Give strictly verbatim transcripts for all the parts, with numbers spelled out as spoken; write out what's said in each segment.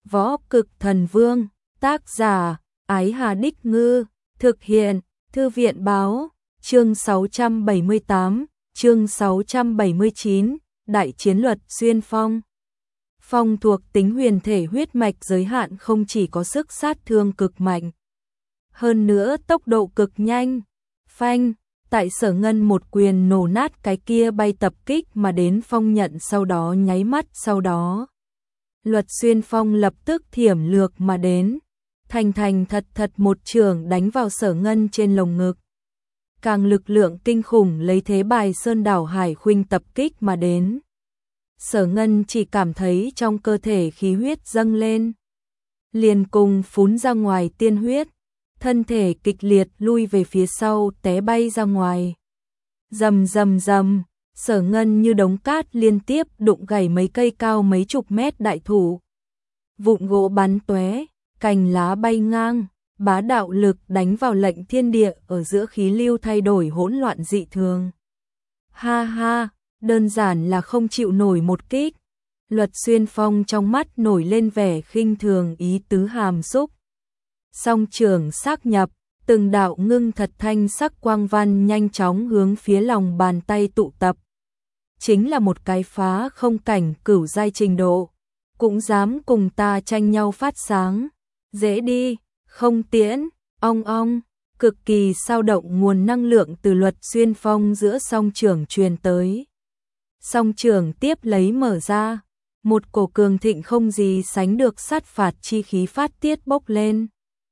Võ Cực Thần Vương, tác giả, Ái Hà Đích Ngư, thực hiện, Thư viện Báo, chương sáu trăm bảy mươi tám, chương sáu trăm bảy mươi chín, Đại chiến Luật Xuyên Phong. Phong thuộc tính huyền thể huyết mạch giới hạn không chỉ có sức sát thương cực mạnh, hơn nữa tốc độ cực nhanh. Phanh, tại Sở Ngân một quyền nổ nát cái kia bay tập kích mà đến Phong nhận, sau đó nháy mắt sau đó. Luật Xuyên Phong lập tức thiểm lược mà đến, thành thành thật thật một chưởng đánh vào Sở Ngân trên lồng ngực. Càng lực lượng kinh khủng lấy thế bài sơn đảo hải khuynh tập kích mà đến. Sở Ngân chỉ cảm thấy trong cơ thể khí huyết dâng lên, liền cùng phún ra ngoài tiên huyết, thân thể kịch liệt lui về phía sau té bay ra ngoài. Rầm rầm rầm, Sở Ngân như đống cát liên tiếp đụng gãy mấy cây cao mấy chục mét đại thụ. Vụn gỗ bắn tóe, cành lá bay ngang, bá đạo lực đánh vào lệnh thiên địa ở giữa khí lưu thay đổi hỗn loạn dị thường. Ha ha, đơn giản là không chịu nổi một kích. Luật Xuyên Phong trong mắt nổi lên vẻ khinh thường ý tứ hàm xúc. Song trường xác nhập, từng đạo ngưng thật thanh sắc quang văn nhanh chóng hướng phía lòng bàn tay tụ tập. Chính là một cái phá không cảnh cửu giai trình độ, cũng dám cùng ta tranh nhau phát sáng. Dễ đi, không tiễn, ong ong, cực kỳ sao động nguồn năng lượng từ Luật Xuyên Phong giữa song trường truyền tới. Song trường tiếp lấy mở ra, một cổ cường thịnh không gì sánh được sát phạt chi khí phát tiết bốc lên.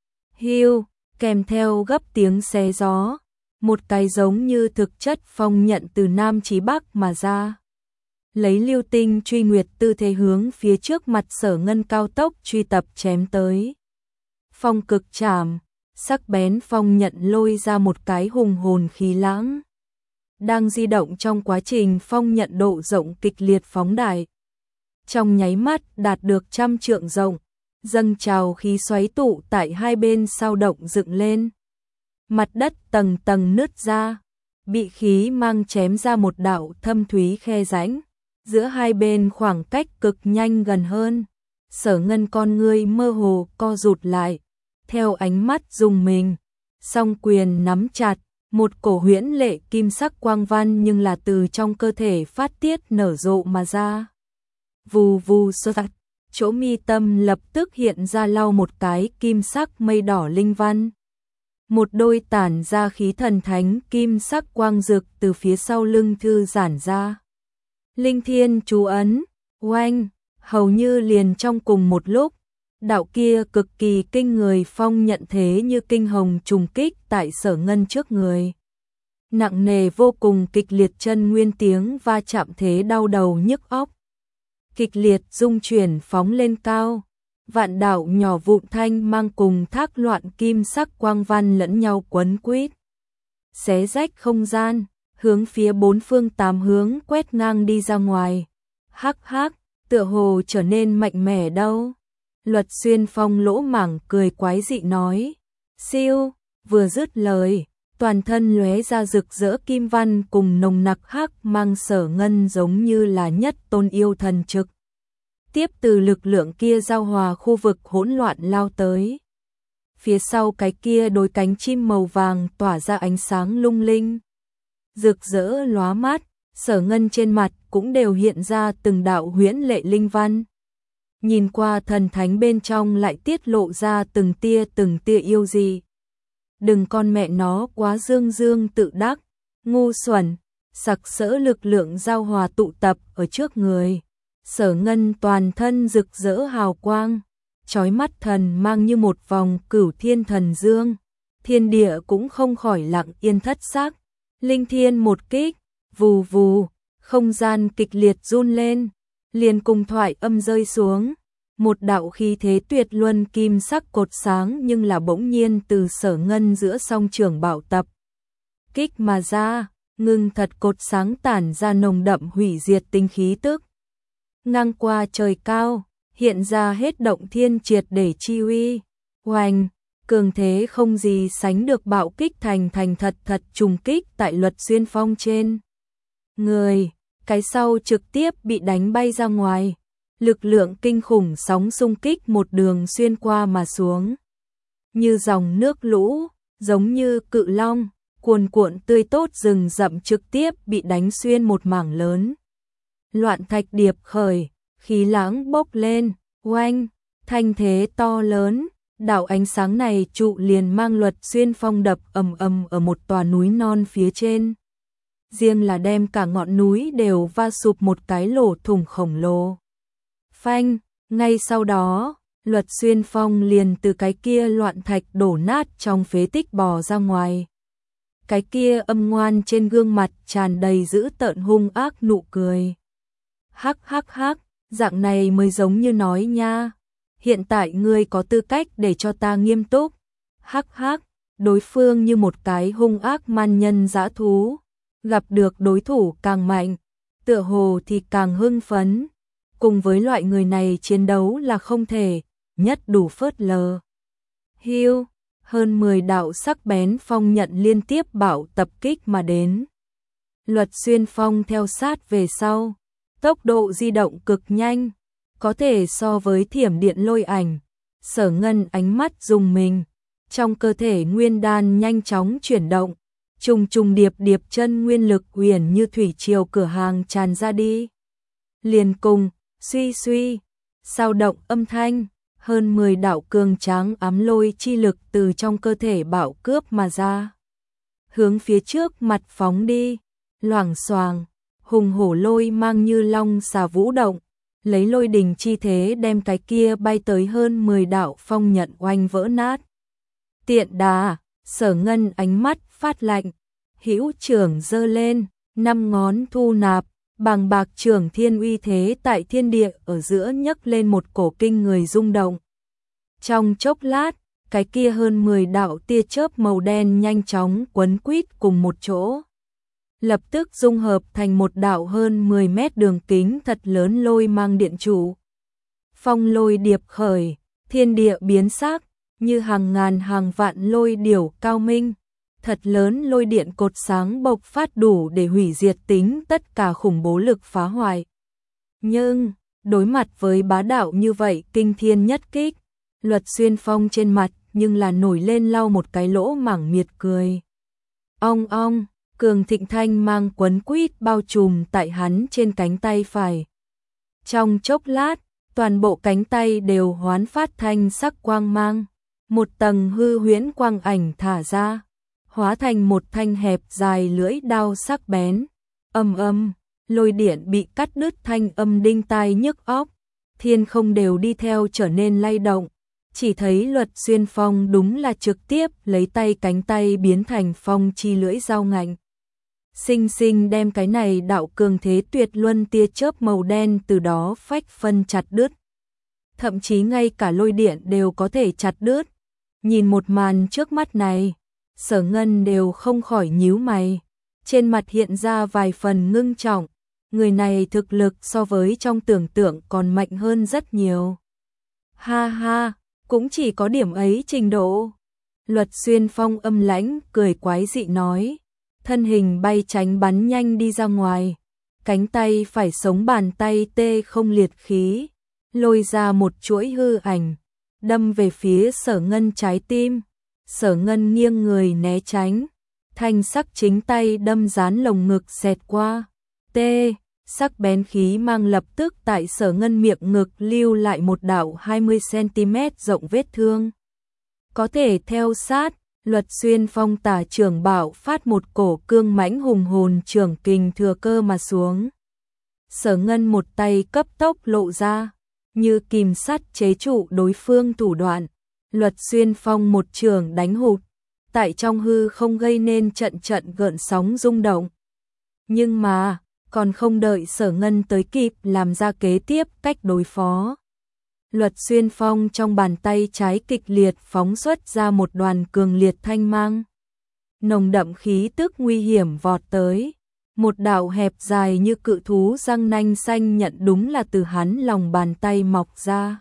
Hiu, kèm theo gấp tiếng xé gió, một cái giống như thực chất phong nhận từ Nam chí Bắc mà ra. Lấy lưu tinh truy nguyệt tư thế hướng phía trước mặt Sở Ngân cao tốc truy tập chém tới. Phong cực chảm, sắc bén phong nhận lôi ra một cái hùng hồn khí lãng. Đang di động trong quá trình phong nhận độ rộng kịch liệt phóng đại. Trong nháy mắt đạt được trăm trượng rộng, dâng trào khí xoáy tụ tại hai bên sao động dựng lên. Mặt đất tầng tầng nứt ra, bị khí mang chém ra một đạo thâm thúy khe rãnh, giữa hai bên khoảng cách cực nhanh gần hơn. Sở Ngân con ngươi mơ hồ co rụt lại, theo ánh mắt rùng mình, song quyền nắm chặt, một cổ huyễn lệ kim sắc quang văn nhưng là từ trong cơ thể phát tiết nở rộ mà ra. Vù vù sơ tạch, chỗ mi tâm lập tức hiện ra lau một cái kim sắc mây đỏ linh văn. Một đôi tản ra khí thần thánh kim sắc quang dực từ phía sau lưng thư giản ra. Linh thiên chú ấn, oanh, hầu như liền trong cùng một lúc, đạo kia cực kỳ kinh người phong nhận thế như kinh hồng trùng kích tại Sở Ngân trước người. Nặng nề vô cùng, kịch liệt chân nguyên tiếng va chạm thế đau đầu nhức óc. Kịch liệt rung chuyển phóng lên cao, vạn đạo nhỏ vụn thanh mang cùng thác loạn kim sắc quang văn lẫn nhau quấn quýt, xé rách không gian, hướng phía bốn phương tám hướng quét ngang đi ra ngoài. Hắc hắc, tựa hồ trở nên mạnh mẽ đâu. Luật Xuyên Phong lỗ mảng cười quái dị nói. Siêu, vừa dứt lời, toàn thân lóe ra rực rỡ kim văn cùng nồng nặc hắc mang, Sở Ngân giống như là nhất tôn yêu thần trực tiếp từ lực lượng kia giao hòa khu vực hỗn loạn lao tới. Phía sau cái kia đôi cánh chim màu vàng tỏa ra ánh sáng lung linh, rực rỡ lóa mắt, Sở Ngân trên mặt cũng đều hiện ra từng đạo huyễn lệ linh văn. Nhìn qua thần thánh bên trong lại tiết lộ ra từng tia từng tia yêu dị. Đừng con mẹ nó quá dương dương tự đắc, ngu xuẩn, sặc sỡ lực lượng giao hòa tụ tập ở trước người. Sở Ngân toàn thân rực rỡ hào quang, chói mắt thần mang như một vòng cửu thiên thần dương. Thiên địa cũng không khỏi lặng yên thất sắc. Linh thiên một kích, vù vù, không gian kịch liệt run lên, liền cùng thoại âm rơi xuống. Một đạo khí thế tuyệt luân kim sắc cột sáng nhưng là bỗng nhiên từ Sở Ngân giữa song trường bạo tập kích mà ra, ngưng thật cột sáng tản ra nồng đậm hủy diệt tinh khí tức. Ngang qua trời cao, hiện ra hết động thiên triệt để chi uy. Oanh, cường thế không gì sánh được bạo kích thành thành thật thật trùng kích tại Luật Xuyên Phong trên người, cái sau trực tiếp bị đánh bay ra ngoài. lực lượng kinh khủng sóng xung kích một đường xuyên qua mà xuống. Như dòng nước lũ, giống như cự long, cuồn cuộn tươi tốt rừng rậm trực tiếp bị đánh xuyên một mảng lớn. Loạn thạch điệp khởi, khí lãng bốc lên, oanh, thanh thế to lớn, đạo ánh sáng này trụ liền mang Luật Xuyên Phong đập ầm ầm ở một tòa núi non phía trên. Riêng là đem cả ngọn núi đều va sụp một cái lỗ thủng khổng lồ. Phanh, ngay sau đó, Luật Xuyên Phong liền từ cái kia loạn thạch đổ nát trong phế tích bò ra ngoài. Cái kia âm ngoan trên gương mặt tràn đầy dữ tợn hung ác nụ cười. Hắc hắc hắc, dạng này mới giống như nói nha. Hiện tại ngươi có tư cách để cho ta nghiêm túc. Hắc hắc, đối phương như một cái hung ác man nhân dã thú. Gặp được đối thủ càng mạnh, tựa hồ thì càng hưng phấn. Cùng với loại người này chiến đấu là không thể, nhất đủ phớt lờ. Hiu, hơn mười đạo sắc bén phong nhận liên tiếp bạo tập kích mà đến. Luật Xuyên Phong theo sát về sau, tốc độ di động cực nhanh, có thể so với thiểm điện lôi ảnh. Sở Ngân ánh mắt rùng mình, trong cơ thể nguyên đan nhanh chóng chuyển động, trùng trùng điệp điệp chân nguyên lực huyền như thủy triều cửa hàng tràn ra đi. Liền cùng, suy suy, sao động âm thanh, hơn mười đạo cường tráng ám lôi chi lực từ trong cơ thể bạo cướp mà ra. Hướng phía trước mặt phóng đi, loảng xoàng, hùng hổ lôi mang như long xà vũ động, lấy lôi đình chi thế đem cái kia bay tới hơn mười đạo phong nhận oanh vỡ nát. Tiện đà, Sở Ngân ánh mắt phát lạnh, hữu trưởng giơ lên, năm ngón thu nạp, bàng bạc trưởng thiên uy thế tại thiên địa ở giữa nhấc lên một cổ kinh người rung động. Trong chốc lát, cái kia hơn mười đạo tia chớp màu đen nhanh chóng quấn quýt cùng một chỗ. Lập tức dung hợp thành một đạo hơn mười mét đường kính thật lớn lôi mang điện trụ. Phong lôi điệp khởi, thiên địa biến sắc, như hàng ngàn hàng vạn lôi điểu cao minh. Thật lớn lôi điện cột sáng bộc phát đủ để hủy diệt tính tất cả khủng bố lực phá hoại. Nhưng, đối mặt với bá đạo như vậy kinh thiên nhất kích, Luật Xuyên Phong trên mặt nhưng là nổi lên lau một cái lỗ mảng miệt cười. Ong ong, cường thịnh thanh mang quấn quýt bao trùm tại hắn trên cánh tay phải. Trong chốc lát, toàn bộ cánh tay đều hoán phát thanh sắc quang mang. Một tầng hư huyễn quang ảnh thả ra, hóa thành một thanh hẹp dài lưỡi đao sắc bén. Âm âm, lôi điện bị cắt đứt thanh âm đinh tai nhức óc, thiên không đều đi theo trở nên lay động. Chỉ thấy Luật Xuyên Phong đúng là trực tiếp lấy tay cánh tay biến thành phong chi lưỡi dao ngạnh. Sinh sinh đem cái này đạo cường thế tuyệt luân tia chớp màu đen từ đó phách phân chặt đứt. Thậm chí ngay cả lôi điện đều có thể chặt đứt. Nhìn một màn trước mắt này, Sở Ngân đều không khỏi nhíu mày, trên mặt hiện ra vài phần ngưng trọng, người này thực lực so với trong tưởng tượng còn mạnh hơn rất nhiều. Ha ha, cũng chỉ có điểm ấy trình độ. Luật Xuyên Phong âm lãnh cười quái dị nói, thân hình bay tránh bắn nhanh đi ra ngoài, cánh tay phải sống bàn tay tê không liệt khí, lôi ra một chuỗi hư ảnh, đâm về phía Sở Ngân trái tim. Sở Ngân nghiêng người né tránh, thanh sắc chính tay đâm dán lồng ngực xẹt qua. Tê, sắc bén khí mang lập tức tại Sở Ngân miệng ngực lưu lại một đạo hai mươi xăng-ti-mét rộng vết thương. Có thể theo sát, Luật Xuyên Phong tả trưởng bảo phát một cổ cương mãnh hùng hồn trưởng kình thừa cơ mà xuống. Sở Ngân một tay cấp tốc lộ ra, như kìm sắt chế trụ đối phương thủ đoạn. Luật Xuyên Phong một trường đánh hụt, tại trong hư không gây nên trận trận gợn sóng rung động. Nhưng mà, còn không đợi Sở Ngân tới kịp làm ra kế tiếp cách đối phó. Luật Xuyên Phong trong bàn tay trái kịch liệt phóng xuất ra một đoàn cường liệt thanh mang. Nồng đậm khí tức nguy hiểm vọt tới. Một đạo hẹp dài như cự thú răng nanh xanh nhận đúng là từ hắn lòng bàn tay mọc ra.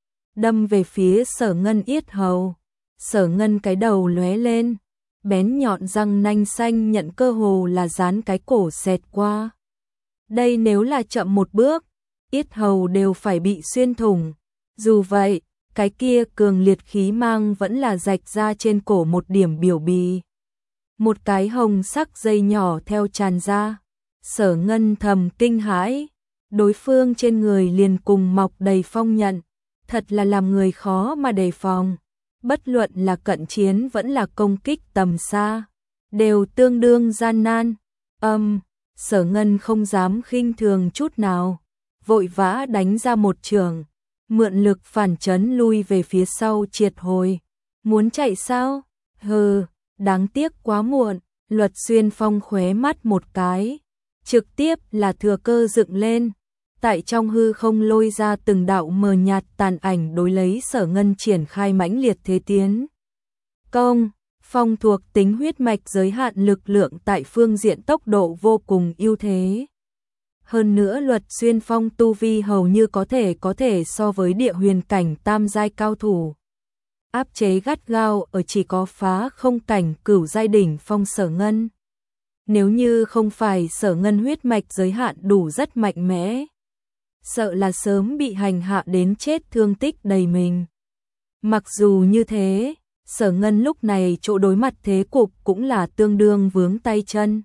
Đâm về phía Sở Ngân yết hầu. Sở Ngân cái đầu lóe lên, bén nhọn răng nanh xanh nhận cơ hồ là dán cái cổ xẹt qua. Đây nếu là chậm một bước, yết hầu đều phải bị xuyên thủng. Dù vậy, cái kia cường liệt khí mang vẫn là rạch ra trên cổ một điểm biểu bì. Một cái hồng sắc dây nhỏ theo tràn ra. Sở Ngân thầm kinh hãi, đối phương trên người liền cùng mọc đầy phong nhận, thật là làm người khó mà đề phòng. Bất luận là cận chiến vẫn là công kích tầm xa, đều tương đương gian nan. Âm, Sở Ngân không dám khinh thường chút nào, vội vã đánh ra một trường, mượn lực phản chấn lui về phía sau triệt hồi. Muốn chạy sao? Hừ, đáng tiếc quá muộn. Luật Xuyên Phong khóe mắt một cái, trực tiếp là thừa cơ dựng lên, tại trong hư không lôi ra từng đạo mờ nhạt tàn ảnh đối lấy Sở Ngân triển khai mãnh liệt thế tiến. Công, Phong thuộc tính huyết mạch giới hạn lực lượng tại phương diện tốc độ vô cùng ưu thế. Hơn nữa Luật Xuyên Phong tu vi hầu như có thể có thể so với địa huyền cảnh tam giai cao thủ. Áp chế gắt gao ở chỉ có phá không cảnh cửu giai đỉnh phong Sở Ngân. Nếu như không phải Sở Ngân huyết mạch giới hạn đủ rất mạnh mẽ, sợ là sớm bị hành hạ đến chết thương tích đầy mình. Mặc dù như thế, Sở Ngân lúc này chỗ đối mặt thế cục cũng là tương đương vướng tay chân.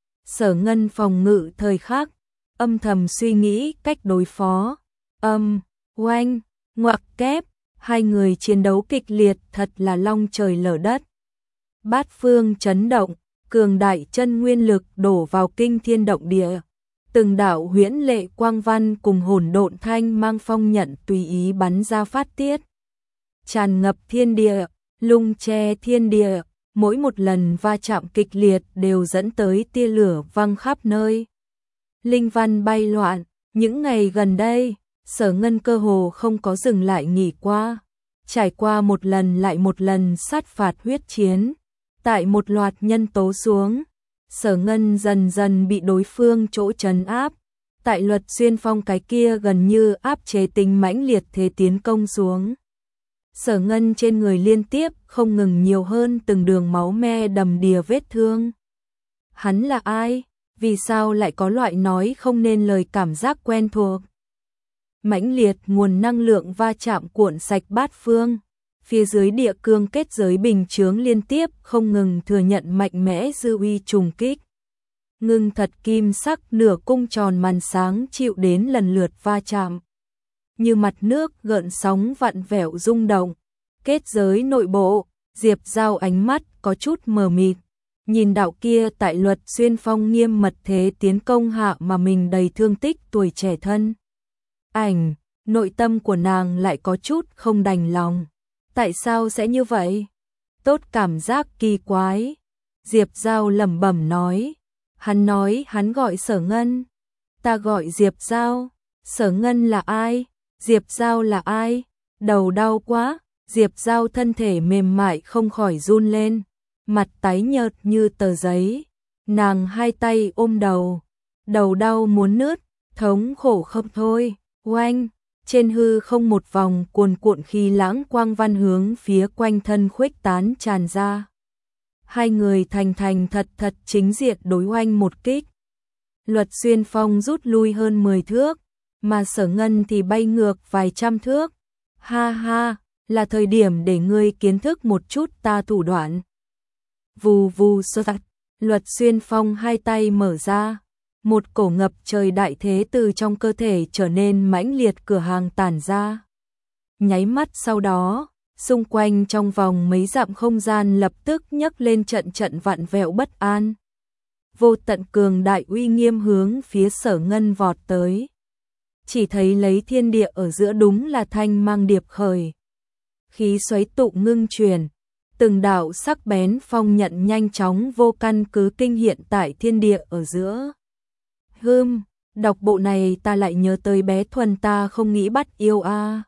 Sở Ngân phòng ngự thời khắc, âm thầm suy nghĩ cách đối phó. Âm, oanh, ngoặc kép, hai người chiến đấu kịch liệt thật là long trời lở đất. Bát phương chấn động, cường đại chân nguyên lực đổ vào kinh thiên động địa. Từng đạo huyễn lệ quang văn cùng hỗn độn thanh mang phong nhận tùy ý bắn ra phát tiết. Tràn ngập thiên địa, lung che thiên địa, mỗi một lần va chạm kịch liệt đều dẫn tới tia lửa văng khắp nơi. Linh văn bay loạn, những ngày gần đây, Sở Ngân cơ hồ không có dừng lại nghỉ qua. Trải qua một lần lại một lần sát phạt huyết chiến, tại một loạt nhân tố xuống, Sở Ngân dần dần bị đối phương chỗ trấn áp. Tại Luật Xuyên Phong cái kia gần như áp chế tính mãnh liệt thế tiến công xuống. Sở Ngân trên người liên tiếp không ngừng nhiều hơn từng đường máu me đầm đìa vết thương. Hắn là ai? Vì sao lại có loại nói không nên lời cảm giác quen thuộc? Mãnh liệt nguồn năng lượng va chạm cuộn sạch bát phương. Phía dưới địa cương kết giới bình chướng liên tiếp không ngừng thừa nhận mạnh mẽ dư uy trùng kích. Ngưng thật kim sắc nửa cung tròn màn sáng chịu đến lần lượt va chạm. Như mặt nước gợn sóng vặn vẹo rung động. Kết giới nội bộ, Diệp Giao ánh mắt có chút mờ mịt. Nhìn đạo kia tại Luật Xuyên Phong nghiêm mật thế tiến công hạ mà mình đầy thương tích tuổi trẻ thân. Ảnh, nội tâm của nàng lại có chút không đành lòng. Tại sao sẽ như vậy? Tốt cảm giác kỳ quái. Diệp Giao lẩm bẩm nói. Hắn nói hắn gọi Sở Ngân. Ta gọi Diệp Giao. Sở Ngân là ai? Diệp Giao là ai? Đầu đau quá. Diệp Giao thân thể mềm mại không khỏi run lên. Mặt tái nhợt như tờ giấy. Nàng hai tay ôm đầu. Đầu đau muốn nứt. Thống khổ không thôi. Oanh. Trên hư không một vòng cuồn cuộn khí lãng quang văn hướng phía quanh thân khuếch tán tràn ra. Hai người thành thành thật thật chính diện đối oanh một kích. Luật Xuyên Phong rút lui hơn mười thước, mà Sở Ngân thì bay ngược vài trăm thước. Ha ha, là thời điểm để ngươi kiến thức một chút ta thủ đoạn. Vù vù sơ tạch, Luật Xuyên Phong hai tay mở ra. Một cổ ngập trời đại thế từ trong cơ thể trở nên mãnh liệt cửa hàng tản ra. Nháy mắt sau đó, xung quanh trong vòng mấy dặm không gian lập tức nhấc lên trận trận vặn vẹo bất an. Vô tận cường đại uy nghiêm hướng phía Sở Ngân vọt tới. Chỉ thấy lấy thiên địa ở giữa đúng là thanh mang điệp khởi. Khí xoáy tụ ngưng truyền, từng đạo sắc bén phong nhận nhanh chóng vô căn cứ kinh hiện tại thiên địa ở giữa. Hừm, đọc bộ này ta lại nhớ tới bé Thuần ta không nghĩ bắt yêu a. À.